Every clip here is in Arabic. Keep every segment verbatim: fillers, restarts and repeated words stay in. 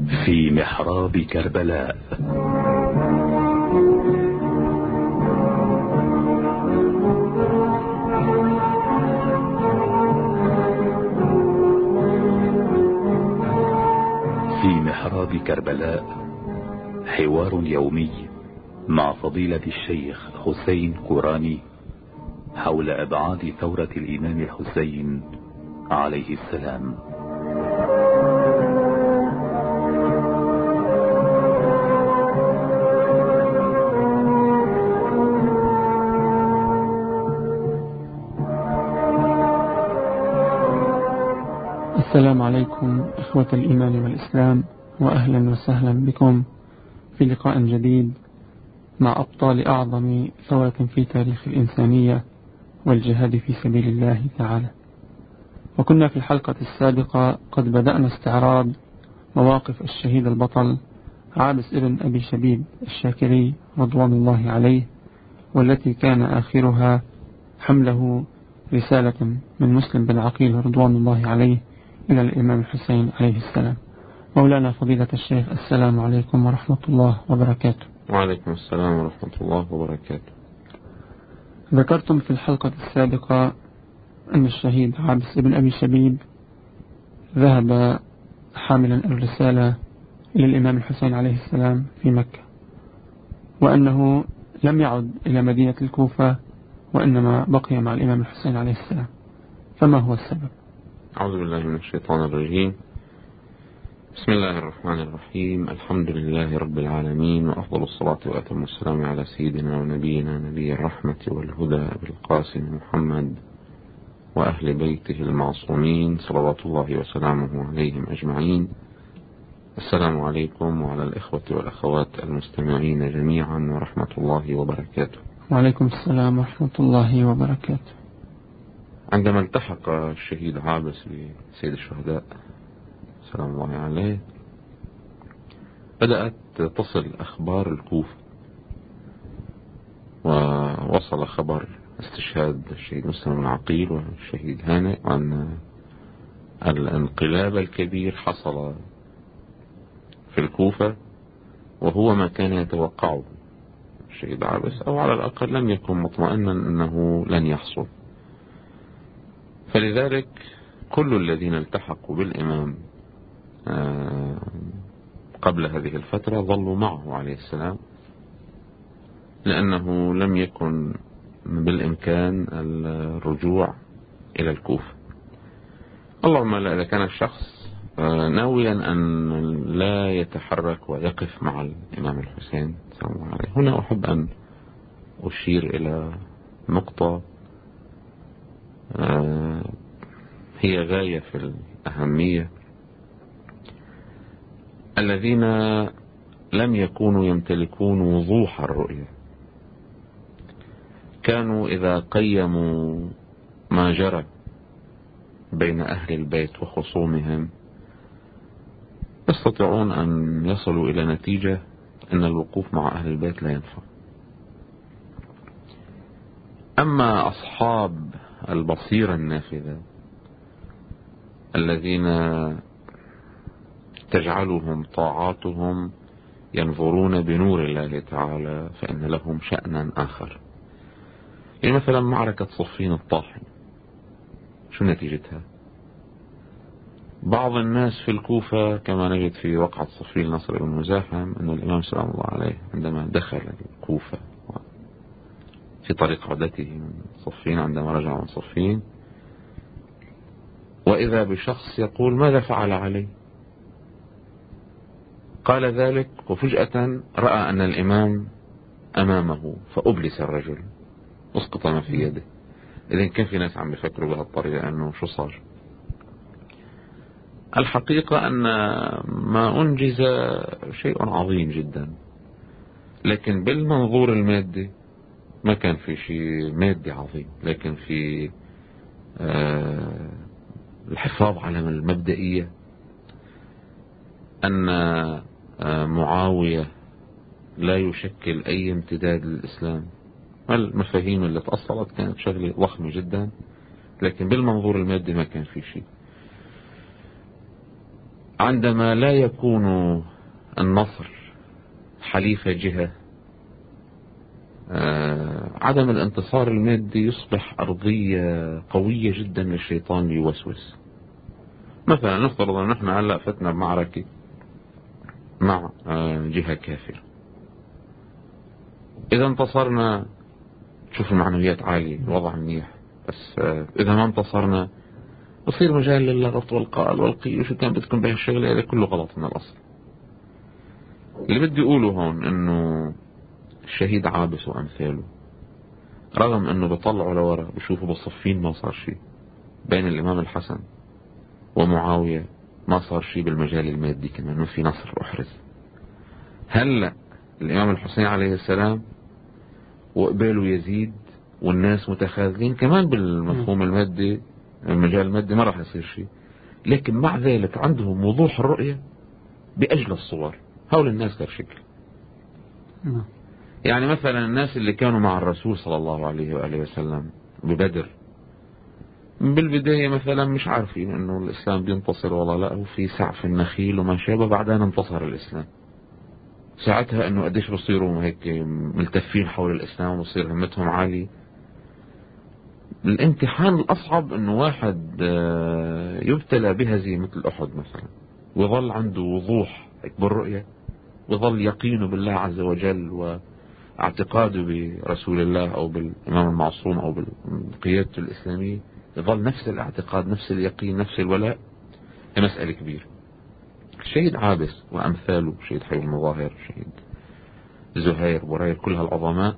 في محراب كربلاء. في محراب كربلاء حوار يومي مع فضيلة الشيخ حسين قراني حول أبعاد ثورة الإمام الحسين عليه السلام. السلام عليكم إخوة الإيمان والإسلام، وأهلا وسهلا بكم في لقاء جديد مع أبطال أعظم ثورة في تاريخ الإنسانية والجهاد في سبيل الله تعالى. وكنا في الحلقة السابقة قد بدأنا استعراض مواقف الشهيد البطل عابس ابن أبي شبيب الشاكري رضوان الله عليه، والتي كان آخرها حمله رسالة من مسلم بن عقيل رضوان الله عليه إلى الإمام الحسين عليه السلام. مولانا فضيلة الشيخ، السلام عليكم ورحمة الله وبركاته. وعليكم السلام ورحمة الله وبركاته. ذكرتم في الحلقة السابقة أن الشهيد عابس ابن أبي شبيب ذهب حاملا الرسالة إلى الإمام الحسين عليه السلام في مكة، وأنه لم يعد إلى مدينة الكوفة وإنما بقي مع الإمام الحسين عليه السلام، فما هو السبب؟ أعوذ بالله من الشيطان الرجيم. بسم الله الرحمن الرحيم. الحمد لله رب العالمين، وأفضل الصلاة وأتم السلام على سيدنا ونبينا نبي الرحمة والهدى بالقاسم محمد وأهل بيته المعصومين صلوات الله وسلامه عليهم أجمعين. السلام عليكم وعلى الإخوة والأخوات المستمعين جميعا ورحمة الله وبركاته. وعليكم السلام ورحمة الله وبركاته. عندما التحق الشهيد عابس بسيد الشهداء سلام الله عليه، بدأت تصل أخبار الكوفة، ووصل خبر استشهاد الشهيد مسلم بن عقيل والشهيد هانئ أن الانقلاب الكبير حصل في الكوفة، وهو ما كان يتوقعه الشهيد عابس، أو على الأقل لم يكن مطمئنا أنه لن يحصل. فلذلك كل الذين التحقوا بالإمام قبل هذه الفترة ظلوا معه عليه السلام، لأنه لم يكن بالإمكان الرجوع إلى الكوفة. اللهم لا، إذا كان الشخص ناويا أن لا يتحرك ويقف مع الإمام الحسين سلام الله عليه. هنا أحب أن أشير إلى نقطة هي غاية في الأهمية. الذين لم يكونوا يمتلكون وضوح الرؤية كانوا إذا قيموا ما جرى بين أهل البيت وخصومهم يستطيعون أن يصلوا إلى نتيجة أن الوقوف مع أهل البيت لا ينفع. أما أصحاب البصيرة النافذة الذين تجعلهم طاعاتهم ينظرون بنور الله تعالى فإن لهم شأنا آخر. يعني مثلا معركة صفين الطاحن، شو نتيجتها؟ بعض الناس في الكوفة كما نجد في وقعة صفين نصر بن مزاحم أن الإمام سلام الله عليه عندما دخل الكوفة في طريق عودته من صفين، عندما رجع من صفين، وإذا بشخص يقول ماذا فعل علي؟ قال ذلك وفجأة رأى أن الإمام أمامه فأبلس الرجل، أسقط ما في يده. إذن كان في ناس عم يفكروا بهالطريقة أنه شو صار. الحقيقة أن ما أنجز شيء عظيم جدا، لكن بالمنظور المادي ما كان في شيء مادي عظيم، لكن في الحفاظ على المبدئية أن معاوية لا يشكل أي امتداد للإسلام. المفاهيم اللي تأصلت كانت شغلة ضخمة جدا، لكن بالمنظور المادي ما كان في شيء. عندما لا يكون النصر حليف جهة، آه عدم الانتصار المادي يصبح أرضية قوية جدا للشيطان ليوسوس. مثلا نفترض أن نحن هلأ فتنا بمعركة مع آه جهة كافرة، إذا انتصرنا تشوف المعنويات عالية، الوضع منيح، بس آه إذا ما انتصرنا بصير مجال للغط والقال والقي وشو كان بدكم بهالشغلة، هذا كله غلط من الأصل. اللي بدي أقوله هون إنه الشهيد عابس وأمثاله رغم إنه بيطلعوا لورا بشوفوا بالصفين ما صار شيء، بين الإمام الحسن ومعاوية ما صار شيء بالمجال المادي، كمان ما في نصر أحرز. هلأ الإمام الحسين عليه السلام وقباله يزيد والناس متخاذلين كمان بالمفهوم المادي، المجال المادي ما راح يصير شيء، لكن مع ذلك عندهم وضوح الرؤية بأجل الصور. هؤلاء الناس غير شكل. يعني مثلا الناس اللي كانوا مع الرسول صلى الله عليه وآله وسلم ببدر بالبداية مثلا مش عارفين انه الاسلام بينتصر ولا لا، وفي سعف النخيل وما شابه، بعدين انتصر الاسلام. ساعتها انه قديش بصيروا هيك ملتفين حول الاسلام وبصير همتهم عالية. الامتحان الاصعب انه واحد يبتلى بهزيمة مثل احد مثلا ويظل عنده وضوح بالرؤية، ويظل يقينه بالله عز وجل واعتقاده برسول الله او بالامام المعصوم او بالقيادة الاسلامية، يظل نفس الاعتقاد، نفس اليقين، نفس الولاء. هي مسألة كبيرة. الشهيد عابس وأمثاله، شهيد حي المظاهر، شهيد زهير، برير، كل هالعظماء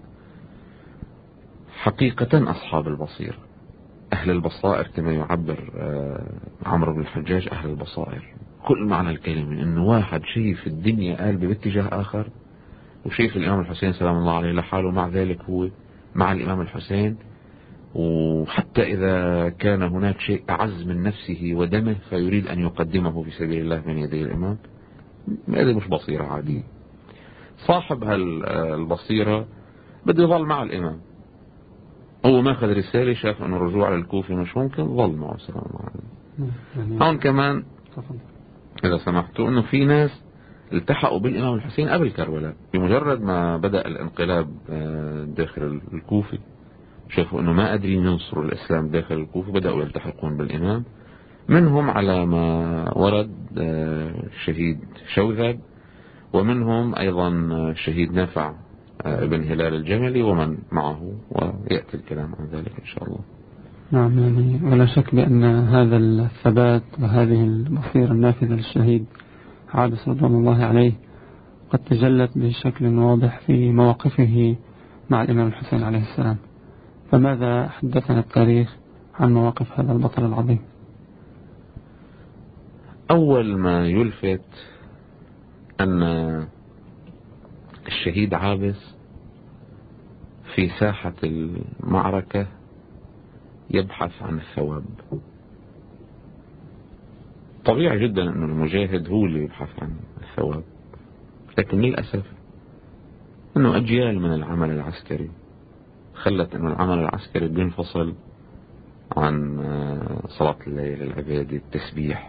حقيقة أصحاب البصير، أهل البصائر كما يعبر عمرو بن الحجاج، أهل البصائر كل معنى الكلمة، إنه واحد شايف الدنيا قال باتجاه آخر، وشايف الإمام الحسين سلام الله عليه لحاله، مع ذلك هو مع الإمام الحسين، وحتى إذا كان هناك شيء أعز من نفسه ودمه فيريد أن يقدمه في سبيل الله بين يدي الإمام. هذه مش بصيرة عادية. صاحب هالبصيرة بده يظل مع الإمام، هو ما أخذ رسالة، شاف أنه الرجوع للكوفة مش ممكن، ظل معه سلام الله عليه. هون كمان إذا سمحتوا أنه في ناس التحقوا بالإمام الحسين قبل كربلاء، بمجرد ما بدأ الانقلاب داخل الكوفة شافوا أنه ما قادرين ينصروا الإسلام داخل الكوفة، بدأوا يلتحقون بالإمام. منهم على ما ورد الشهيد شوذب، ومنهم أيضا الشهيد نافع ابن هلال الجملي ومن معه، ويأتي الكلام عن ذلك إن شاء الله. نعم، يعني ولا شك بأن هذا الثبات وهذه البصيرة النافذة للشهيد عابس رضوان الله عليه قد تجلت بشكل واضح في مواقفه مع الإمام الحسين عليه السلام. فماذا حدثنا التاريخ عن مواقف هذا البطل العظيم؟ أول ما يلفت أن الشهيد عابس في ساحة المعركة يبحث عن الثواب. طبيعي جدا أن المجاهد هو اللي يبحث عن الثواب، لكن للأسف أنه أجيال من العمل العسكري خلت أن العمل العسكري بينفصل عن صلاة الليل، العبادة، التسبيح.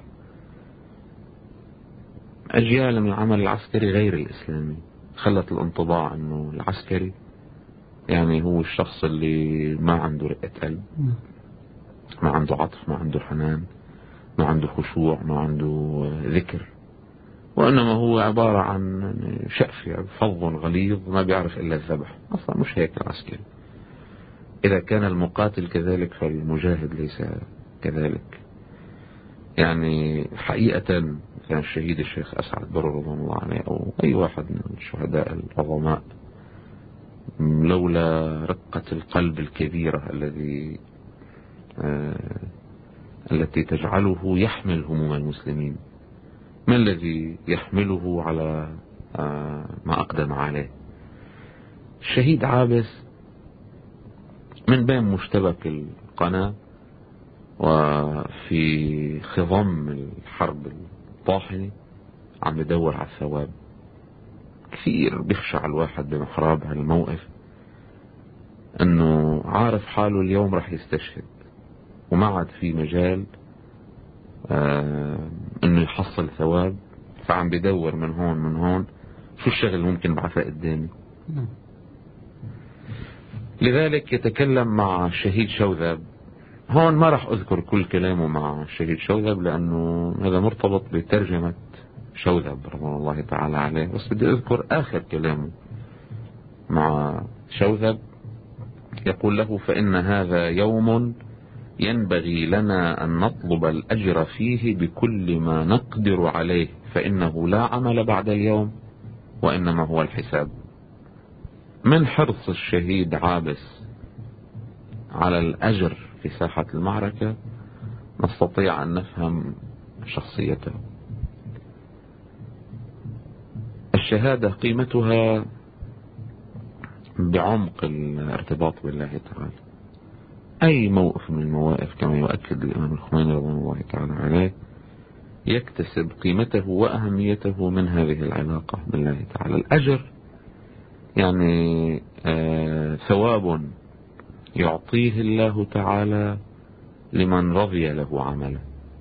أجيال من العمل العسكري غير الإسلامي خلت الانطباع أنه العسكري يعني هو الشخص اللي ما عنده رقة قلب، ما عنده عطف، ما عنده حنان، ما عنده خشوع، ما عنده ذكر، وإنما هو عبارة عن شأف، يعني فظ غليظ ما بيعرف إلا الذبح. أصلا مش هيك العسكري. إذا كان المقاتل كذلك فالمجاهد ليس كذلك. يعني حقيقة كان الشهيد الشيخ أسعد برر رضوان الله عليه أو أي واحد من الشهداء العظماء، لولا رقة القلب الكبيرة الذي آه التي تجعله يحمل هموم المسلمين، ما الذي يحمله على آه ما أقدم عليه. الشهيد عابس من بين مشتبك القناة وفي خضم الحرب الطاحنة عم يدور على الثواب. كثير بيخشع الواحد بمحراب هالموقف انه عارف حاله اليوم رح يستشهد، وما عاد في مجال انه يحصل ثواب، فعم بدور من هون من هون شو الشغل اللي ممكن بعثها قدامي. لذلك يتكلم مع الشهيد شوذب. هون ما راح اذكر كل كلامه مع الشهيد شوذب لانه هذا مرتبط بترجمة شوذب رضوان الله تعالى عليه، بس بدي اذكر اخر كلامه مع شوذب. يقول له: فإن هذا يوم ينبغي لنا أن نطلب الأجر فيه بكل ما نقدر عليه، فإنه لا عمل بعد اليوم وإنما هو الحساب. من حرص الشهيد عابس على الأجر في ساحة المعركة نستطيع أن نفهم شخصيته. الشهادة قيمتها بعمق الارتباط بالله تعالى. أي موقف من المواقف كما يؤكد الإمام الخميني رضوان الله تعالى عليه يكتسب قيمته وأهميته من هذه العلاقة بالله تعالى. الأجر يعني آه ثواب يعطيه الله تعالى لمن رضي له عمله.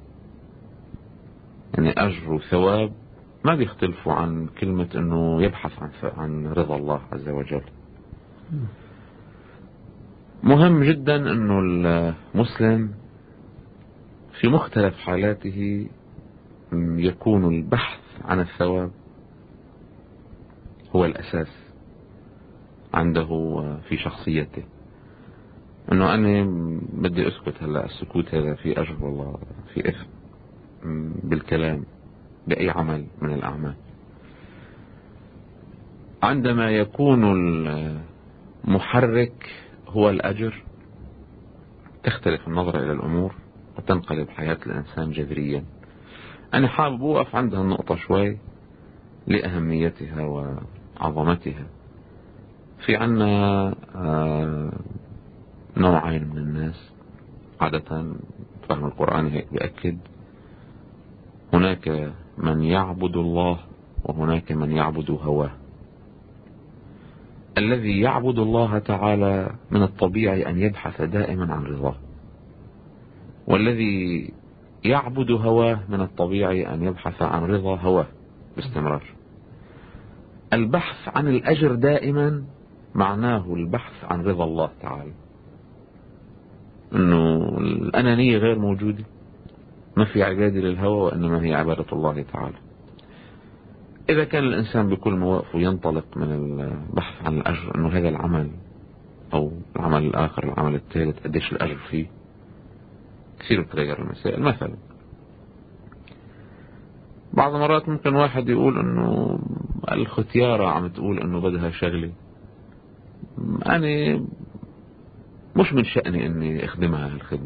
يعني أجر وثواب ما بيختلفوا عن كلمة أنه يبحث عن عن رضا الله عز وجل. مهم جدا أنه المسلم في مختلف حالاته يكون البحث عن الثواب هو الأساس عنده في شخصيته. أنه أنا بدي أسكت هلأ، السكوت هذا في أجر والله في إثم بالكلام بأي عمل من الأعمال. عندما يكون المحرك هو الأجر تختلف النظرة إلى الأمور وتنقلب حياة الإنسان جذريا. أنا حابب أوقف عند هالنقطة شوي لأهميتها وعظمتها. في عنا نوعين من الناس عادة، فهم القرآن هيك بأكد: هناك من يعبد الله وهناك من يعبد هواه. الذي يعبد الله تعالى من الطبيعي أن يبحث دائما عن رضاه، والذي يعبد هواه من الطبيعي أن يبحث عن رضا هواه باستمرار. البحث عن الأجر دائما معناه البحث عن رضا الله تعالى، أنه الأنانية غير موجودة، ما في عبادة للهوى وإنما هي عبادة الله تعالى. إذا كان الإنسان بكل مواقفه ينطلق من البحث عن الأجر، أنه هذا العمل أو العمل الآخر العمل الثالث قديش الأجر فيه، كثير بتغير المسائل. مثلا بعض مرات ممكن واحد يقول أنه الختيارة عم تقول أنه بدها شغلي، أنا مش من شأني أني أخدمها هالخدمة.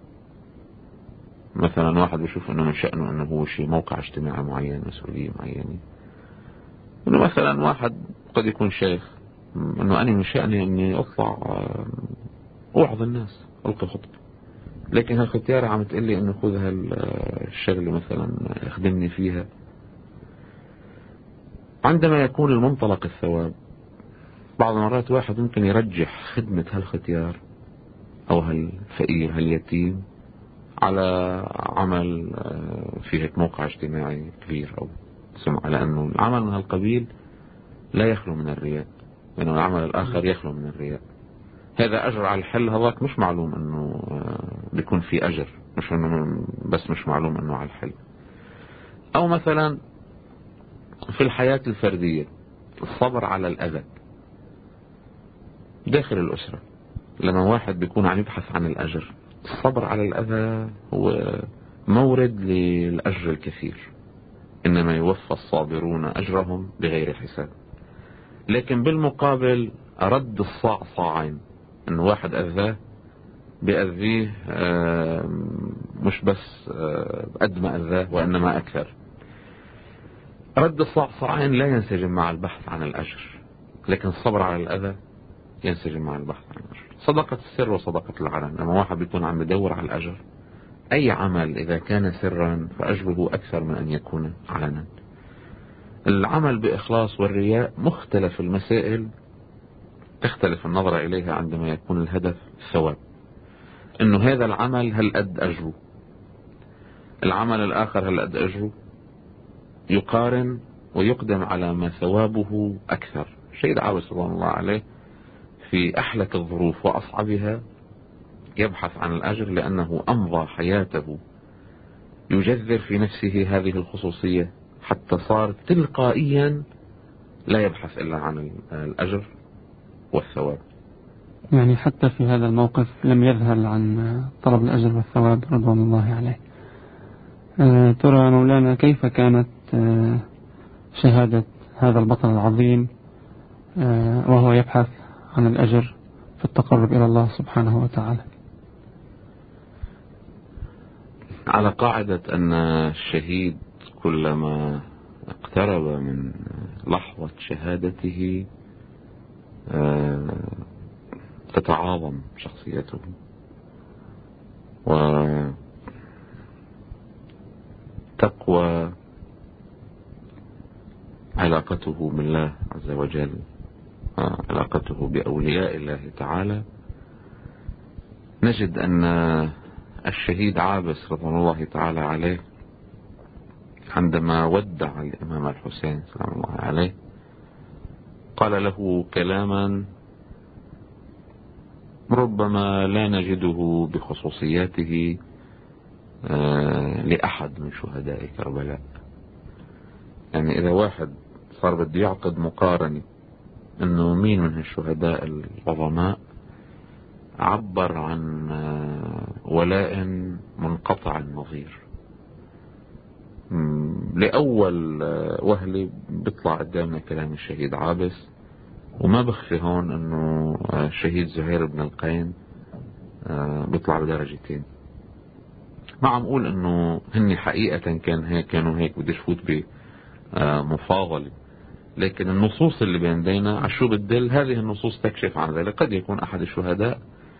مثلا واحد بيشوف أنه من شأنه أنه هو شيء موقع اجتماعي معين، مسؤولية معينة. أنه مثلا واحد قد يكون شيخ، أنه أنا من شأني أني أطلع أوعظ الناس ألقي خطبة، لكن هالختيارة عم تقول لي أنه خذ هالشغلة مثلا اخدمني فيها. عندما يكون المنطلق الثواب، بعض المرات واحد ممكن يرجح خدمة هالختيار أو هالفقير هاليتيم على عمل في هيك موقع اجتماعي كبير أو سمعة، لأنه العمل من هالقبيل لا يخلو من الرياء، لأنه العمل الآخر يخلو من الرياء. هذا أجر على الحل، هذاك مش معلوم أنه بيكون في أجر، مش أنه بس مش معلوم أنه على الحل. أو مثلا في الحياة الفردية الصبر على الأذى داخل الأسرة. لما واحد بيكون عم يبحث عن الأجر، الصبر على الأذى هو مورد للأجر الكثير. إنما يوفى الصابرون أجرهم بغير حساب. لكن بالمقابل رد الصعصعين، إن واحد أذاه بأذيه مش بس قد ما أذاه وإنما أكثر. رد الصعصعين لا ينسجم مع البحث عن الأجر، لكن الصبر على الأذى ينسجم مع البحث عن الأجر. صدقة السر وصدقة العلن. لما واحد بيكون عم يدور على الأجر، أي عمل إذا كان سرا فأجره أكثر من أن يكون علنا. العمل بإخلاص والرياء مختلف المسائل، تختلف النظرة إليها عندما يكون الهدف الثواب، إنه هذا العمل هل قد أجره. العمل الآخر هل قد أجره، يقارن ويقدم على ما ثوابه أكثر. الشهيد عابس رضوان الله عليه في أحلك الظروف وأصعبها يبحث عن الأجر، لأنه أمضى حياته يجذر في نفسه هذه الخصوصية حتى صار تلقائيا لا يبحث إلا عن الأجر والثواب. يعني حتى في هذا الموقف لم يذهل عن طلب الأجر والثواب رضوان الله عليه. أه ترى مولانا كيف كانت أه شهادة هذا البطل العظيم أه وهو يبحث عن الأجر في التقرب إلى الله سبحانه وتعالى؟ على قاعدة أن الشهيد كلما اقترب من لحظة شهادته أه تتعاظم شخصيته وتقوى علاقته بالله عز وجل، علاقته بأولياء الله تعالى. نجد أن الشهيد عابس رضوان الله تعالى عليه عندما ودع الإمام الحسين سلام الله عليه قال له كلاما ربما لا نجده بخصوصياته لأحد من شهداء كربلاء. يعني إذا واحد صار بده يعقد مقارنة إنه مين من الشهداء العظماء عبر عن ولاء منقطع النظير. لأول وهلة بيطلع قدامنا كلام الشهيد عابس، وما بخفي هون انه الشهيد زهير بن القين بيطلع بدرجتين. ما عم اقول انه هني حقيقة كان هيك كانوا هيك، بديش فوت بمفاضلة، لكن النصوص اللي بين دينا على شو بتدل، هذه النصوص تكشف عن ذلك. قد يكون احد الشهداء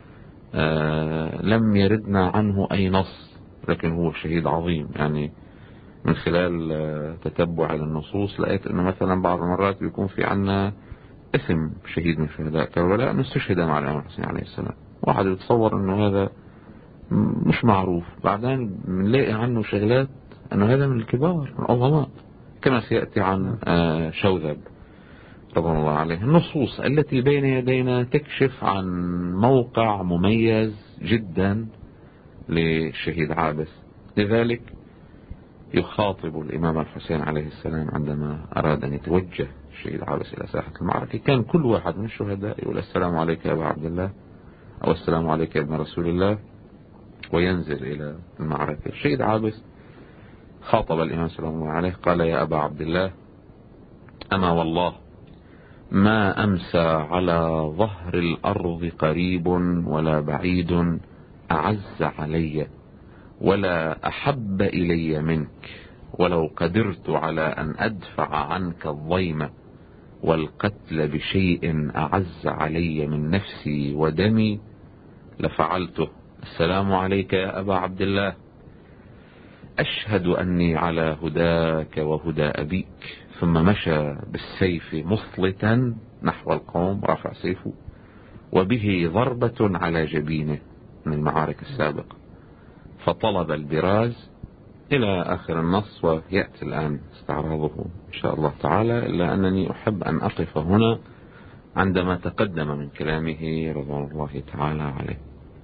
لم يردنا عنه اي نص، لكن هو شهيد عظيم. يعني من خلال تتبع للنصوص لقيت انه مثلا بعض المرات بيكون في عنا اسم شهيد من شهداء كربلاء انه استشهد مع الامام الحسين عليه السلام، واحد يتصور انه هذا مش معروف، بعدين بنلاقي عنه شغلات انه هذا من الكبار من العظماء، كما سيأتي عن شوذب رضوان الله عليه. النصوص التي بين يدينا تكشف عن موقع مميز جدا للشهيد عابس. لذلك يخاطب الإمام الحسين عليه السلام عندما أراد أن يتوجه الشهيد عابس إلى ساحة المعركة، كان كل واحد من الشهداء يقول السلام عليك يا أبا عبد الله أو السلام عليك يا ابن رسول الله وينزل إلى المعركة. الشهيد عابس خاطب الإمام سلام الله عليه قال يا أبا عبد الله أما والله ما أمسى على ظهر الأرض قريب ولا بعيد أعز علي ولا أحب إلي منك، ولو قدرت على أن أدفع عنك الضيم والقتل بشيء أعز علي من نفسي ودمي لفعلته. السلام عليك يا أبا عبد الله، أشهد أني على هداك وهدى أبيك. ثم مشى بالسيف مصلتا نحو القوم رافع سيفه وبه ضربة على جبينه من المعارك السابقة، فطلب البراز إلى آخر النص، ويأتي الآن استعراضه إن شاء الله تعالى، إلا أنني أحب أن أقف هنا عندما تقدم من كلامه رضوان الله تعالى عليه.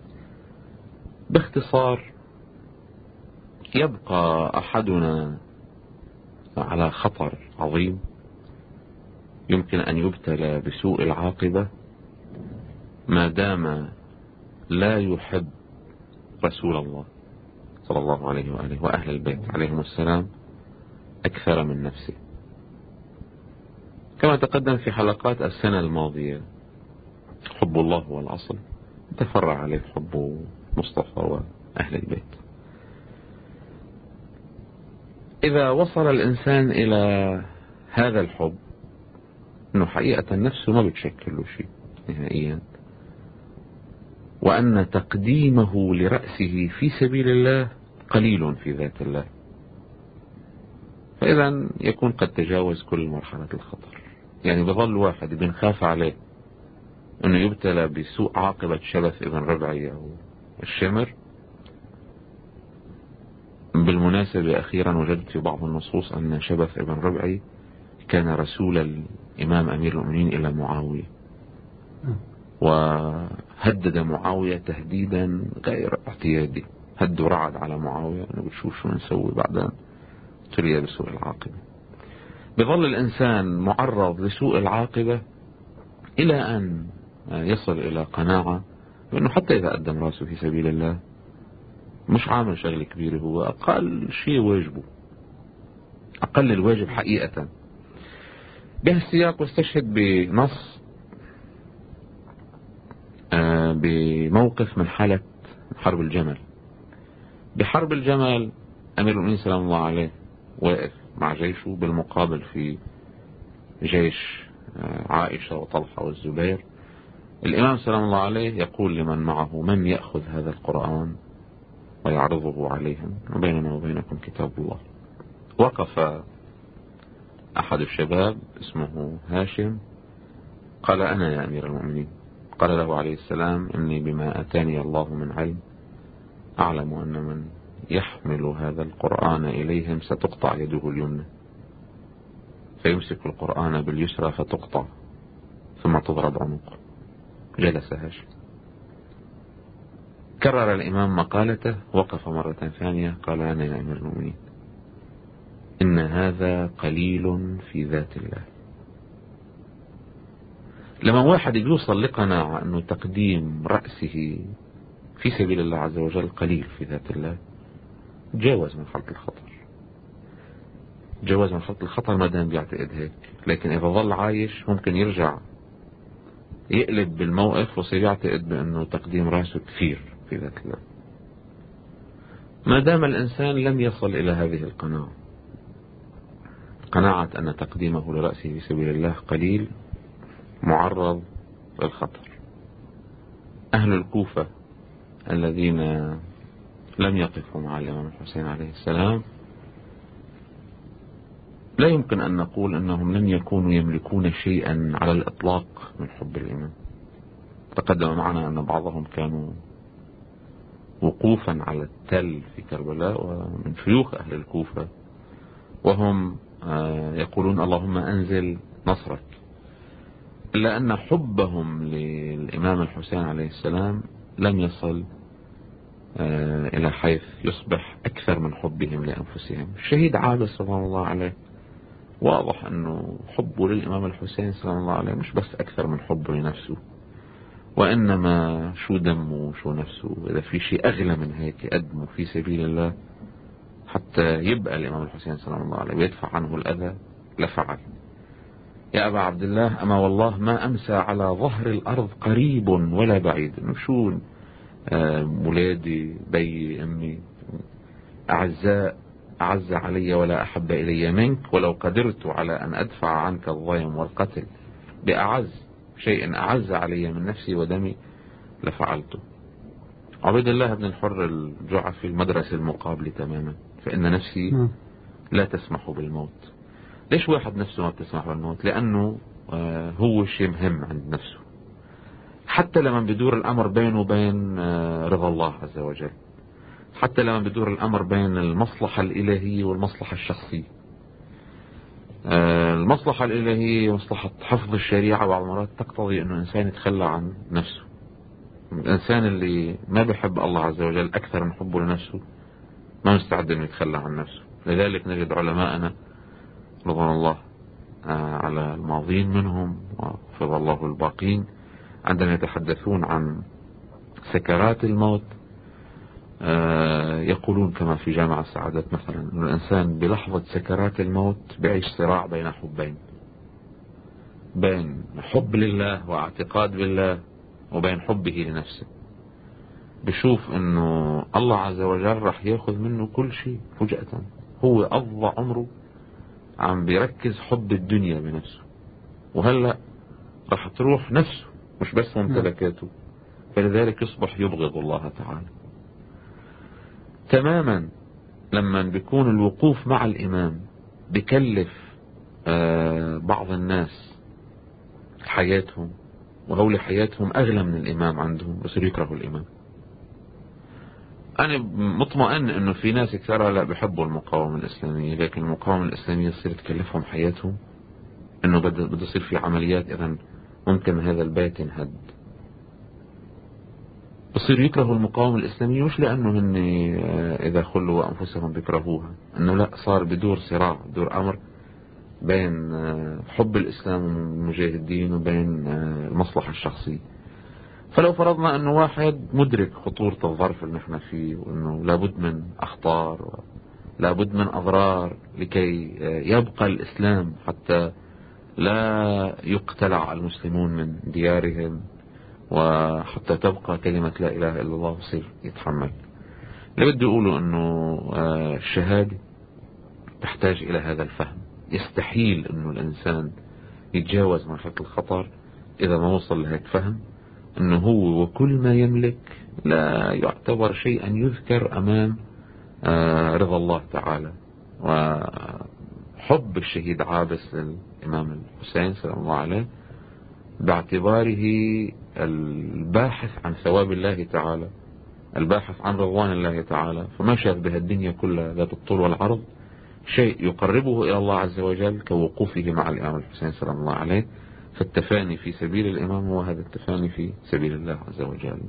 باختصار، يبقى أحدنا على خطر عظيم يمكن أن يبتلى بسوء العاقبة ما دام لا يحب رسول الله صلى الله عليه وآله وأهل البيت عليهم السلام أكثر من نفسه. كما تقدم في حلقات السنة الماضية، حب الله هو الأصل، تفرع عليه حب مصطفى وأهل البيت. إذا وصل الإنسان إلى هذا الحب أنه حقيقة نفسه ما بتشكل له شيء نهائيا، وأن تقديمه لرأسه في سبيل الله قليل في ذات الله، فإذا يكون قد تجاوز كل مرحلة الخطر. يعني بظل واحد بنخاف عليه أنه يبتلى بسوء عاقبة شبث ابن ربعي أو الشمر، بالمناسبة أخيرا وجدت في بعض النصوص أن شبث ابن ربعي كان رسول الإمام أمير المؤمنين إلى معاوية، وهدد معاوية تهديدا غير اعتيادي، هد ورعد على معاوية أنه بتشوف شو نسوي بعدين تلي بسوء العاقبة. بظل الإنسان معرض لسوء العاقبة إلى أن يصل إلى قناعة بأنه حتى إذا قدم راسه في سبيل الله مش عامل شغل كبير، هو أقل شيء واجبه، أقل الواجب حقيقة. بهالسياق واستشهد بنص بموقف من حالة حرب الجمل. بحرب الجمل أمير المؤمنين سلام الله عليه واقف مع جيشه بالمقابل في جيش عائشة وطلحة والزبير. الإمام سلام الله عليه يقول لمن معه: من يأخذ هذا القرآن ويعرضه عليهم، وبيننا وبينكم كتاب الله. وقف أحد الشباب اسمه هاشم قال: أنا يا أمير المؤمنين. قال له عليه السلام: إني بما أتاني الله من علم أعلم أن من يحمل هذا القرآن إليهم ستقطع يده اليمنى، فيمسك القرآن باليسرى فتقطع ثم تضرب عنقه. جلس هاشم، كرر الإمام مقالته، وقف مرة ثانية قال: أنا يا أمير المؤمنين إن هذا قليل في ذات الله. لما واحد يوصل لقناعة أنه تقديم رأسه في سبيل الله عز وجل قليل في ذات الله، جاوز من خلق الخطر، جاوز من خلق الخطر ما دام بيعتقد هيك. لكن إذا ظل عايش ممكن يرجع يقلب بالموقف ويصير يعتقد بأنه تقديم رأسه كثير في ذات الله. ما دام الإنسان لم يصل إلى هذه القناعة، قناعة أن تقديمه لرأسه في سبيل الله قليل، معرض للخطر. أهل الكوفة الذين لم يقفوا مع الإمام الحسين عليه السلام لا يمكن أن نقول أنهم لم يكونوا يملكون شيئا على الإطلاق من حب الإمام. تقدم معنا أن بعضهم كانوا وقوفا على التل في كربلاء ومن شيوخ أهل الكوفة، وهم يقولون: اللهم أنزل نصرك. إلا أن حبهم للإمام الحسين عليه السلام لم يصل إلى حيث يصبح أكثر من حبهم لأنفسهم. الشهيد عابس سلام الله عليه واضح أنه حبه للإمام الحسين سلام الله عليه مش بس أكثر من حبه لنفسه، وإنما شو دمه وشو نفسه. إذا في شيء أغلى من هيك قدمه في سبيل الله حتى يبقى الإمام الحسين سلام الله عليه ويدفع عنه الأذى لفعل. يا أبا عبد الله، أما والله ما أمسى على ظهر الأرض قريب ولا بعيد. شو مولادي بي أمي أعزاء أعز علي ولا أحب إلي منك، ولو قدرت على أن أدفع عنك الضيم والقتل بأعز شيء أعز علي من نفسي ودمي لفعلته. عبيد الله بن الحر الجعفي المدرسة المقابلة تماما، فإن نفسي لا تسمح بالموت. ليش واحد نفسه ما بتسمح بالموت؟ لأنه هو شيء مهم عند نفسه، حتى لما بدور الأمر بينه وبين رضا الله عز وجل، حتى لما بدور الأمر بين المصلحة الإلهية والمصلحة الشخصية. المصلحة الإلهية مصلحة حفظ الشريعة بعض المرات تقتضي أنه الإنسان يتخلى عن نفسه. الإنسان اللي ما بيحب الله عز وجل أكثر من حبه لنفسه ما مستعد أنه يتخلى عن نفسه. لذلك نجد علماءنا رضوان الله على الماضين منهم وحفظ الله الباقين عندما يتحدثون عن سكرات الموت يقولون كما في جامع السعادات مثلا أن الإنسان بلحظة سكرات الموت بيعيش صراع بين حبين، بين حب لله واعتقاد بالله وبين حبه لنفسه. بشوف أنه الله عز وجل رح يأخذ منه كل شيء فجأة. هو قضى عمره عم بيركز حب الدنيا بنفسه، وهلأ رح تروح نفسه مش بس ممتلكاته، فلذلك يصبح يبغض الله تعالى تماما. لما بيكون الوقوف مع الإمام بكلف بعض الناس حياتهم، وهول حياتهم أغلى من الإمام عندهم، بس يكرهوا الإمام. أنا مطمئن أنه في ناس كثيرة لا بيحبوا المقاومة الإسلامية، لكن المقاومة الإسلامية تصير تكلفهم حياتهم، أنه بده بده يصير في عمليات، إذا ممكن هذا البيت ينهد. بصير يكرهوا المقاومة الإسلامية مش لأنه هن إذا خلوا أنفسهم بيكرهوها، أنه لا، صار بدور صراع، بدور أمر بين حب الإسلام والمجاهدين وبين المصلحة الشخصية. فلو فرضنا أنه واحد مدرك خطورة الظرف اللي نحن فيه، وأنه لابد من أخطار ولابد من أضرار لكي يبقى الإسلام حتى لا يقتلع المسلمون من ديارهم، وحتى تبقى كلمة لا إله إلا الله، يصير يتحمل. اللي بدي أقوله أنه الشهادة تحتاج إلى هذا الفهم. يستحيل أنه الإنسان يتجاوز مرحلة الخطر إذا ما وصل لهيك فهم، أنه هو وكل ما يملك لا يعتبر شيئا يذكر أمام رضا الله تعالى. وحب الشهيد عابس للإمام الحسين سلام الله عليه باعتباره الباحث عن ثواب الله تعالى، الباحث عن رضوان الله تعالى، فما شاف بها الدنيا كلها ذات الطول والعرض شيء يقربه إلى الله عز وجل كوقوفه مع الإمام الحسين سلام الله عليه. فالتفاني في سبيل الإمام هو هذا التفاني في سبيل الله عز وجل.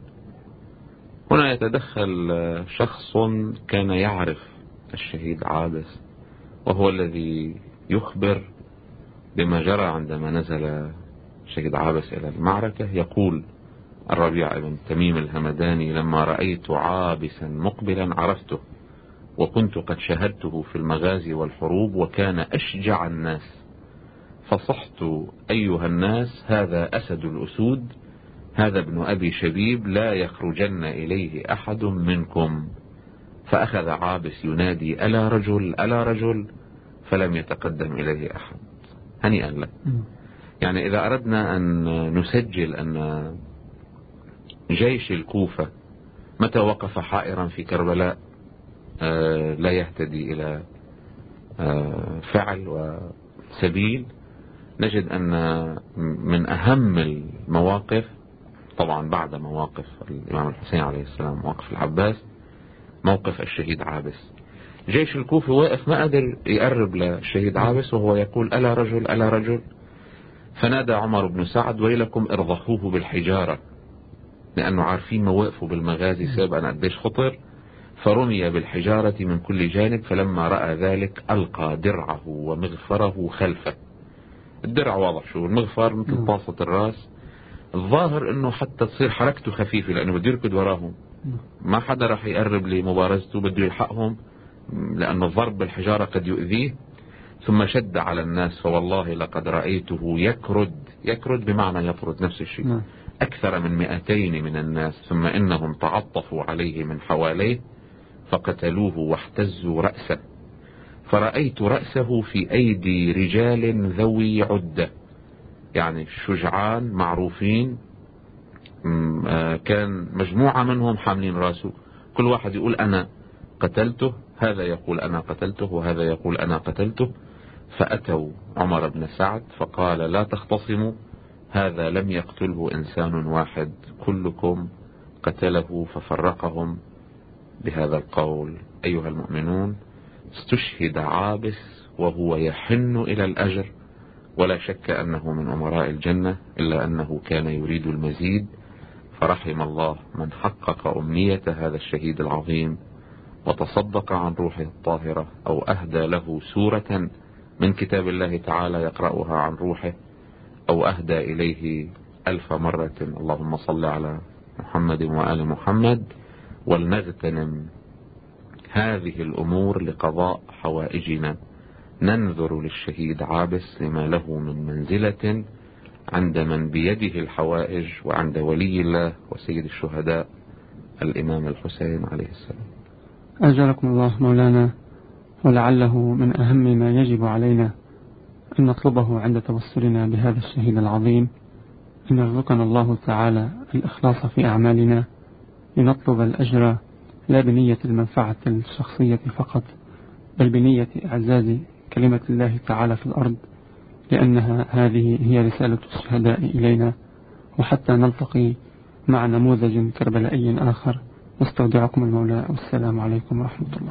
هنا يتدخل شخص كان يعرف الشهيد عابس، وهو الذي يخبر بما جرى عندما نزل الشهيد عابس إلى المعركة. يقول الربيع بن تميم الهمداني: لما رأيت عابسا مقبلا عرفته، وكنت قد شهدته في المغازي والحروب، وكان أشجع الناس، فصحت أيها الناس هذا أسد الأسود، هذا ابن أبي شبيب، لا يخرجن إليه أحد منكم. فأخذ عابس ينادي: ألا رجل ألا رجل، فلم يتقدم إليه أحد. هنيئا له. يعني إذا أردنا أن نسجل أن جيش الكوفة متى وقف حائرا في كربلاء آه لا يهتدي إلى آه فعل وسبيل، نجد أن من أهم المواقف، طبعا بعد مواقف الإمام الحسين عليه السلام مواقف العباس، موقف الشهيد عابس. جيش الكوفة واقف ما قدر يقرب للشهيد عابس وهو يقول: ألا رجل ألا رجل. فنادى عمر بن سعد: ويلكم ارضخوه بالحجارة، لأنه عارفين مواقفه بالمغازي سابقا قديش خطر. فرمي بالحجارة من كل جانب، فلما رأى ذلك ألقى درعه ومغفره خلفه. الدرع واضح شو، المغفر مثل طاسة الراس. الظاهر انه حتى تصير حركته خفيفة، لانه بده يركض وراهم، ما حدا راح يقرب لمبارزته، بده يلحقهم لأن الضرب بالحجارة قد يؤذيه. ثم شد على الناس: فوالله لقد رأيته يكرد، يكرد بمعنى يطرد، نفس الشيء، أكثر من مئتين من الناس، ثم إنهم تعطفوا عليه من حواليه فقتلوه واحتزوا رأسه، فرأيت رأسه في أيدي رجال ذوي عدة، يعني شجعان معروفين، كان مجموعة منهم حاملين راسه، كل واحد يقول أنا قتلته، هذا يقول أنا قتلته وهذا يقول أنا قتلته. فأتوا عمر بن سعد فقال: لا تختصموا، هذا لم يقتله إنسان واحد، كلكم قتله. ففرقهم بهذا القول: أيها المؤمنون، استشهد عابس وهو يحن إلى الأجر، ولا شك أنه من أمراء الجنة، إلا أنه كان يريد المزيد، فرحم الله من حقق أمنية هذا الشهيد العظيم وتصدق عن روحه الطاهرة، أو أهدى له سورة من كتاب الله تعالى يقرأها عن روحه، أو أهدى إليه ألف مرة اللهم صل على محمد وآل محمد. ولنغتنم هذه الأمور لقضاء حوائجنا، ننذر للشهيد عابس لما له من منزلة عند من بيده الحوائج، وعند ولي الله وسيد الشهداء الإمام الحسين عليه السلام. أجلكم الله مولانا. ولعله من أهم ما يجب علينا أن نطلبه عند توسلنا بهذا الشهيد العظيم أن يرزقنا الله تعالى الإخلاص في أعمالنا، لنطلب الأجر لا بنية المنفعة الشخصية فقط، بل بنية إعزاز كلمة الله تعالى في الأرض، لأنها هذه هي رسالة الشهداء إلينا. وحتى نلتقي مع نموذج كربلائي آخر واستودعكم المولى، والسلام عليكم ورحمة الله.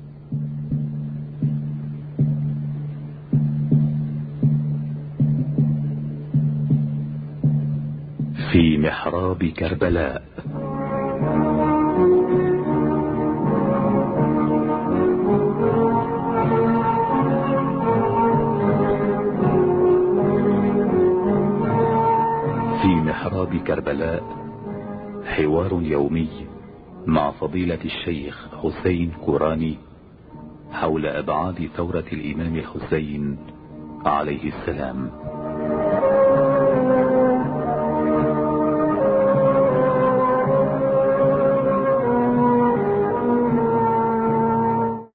في محراب كربلاء. في محراب كربلاء حوار يومي مع فضيلة الشيخ حسين كوراني حول أبعاد ثورة الإمام الحسين عليه السلام.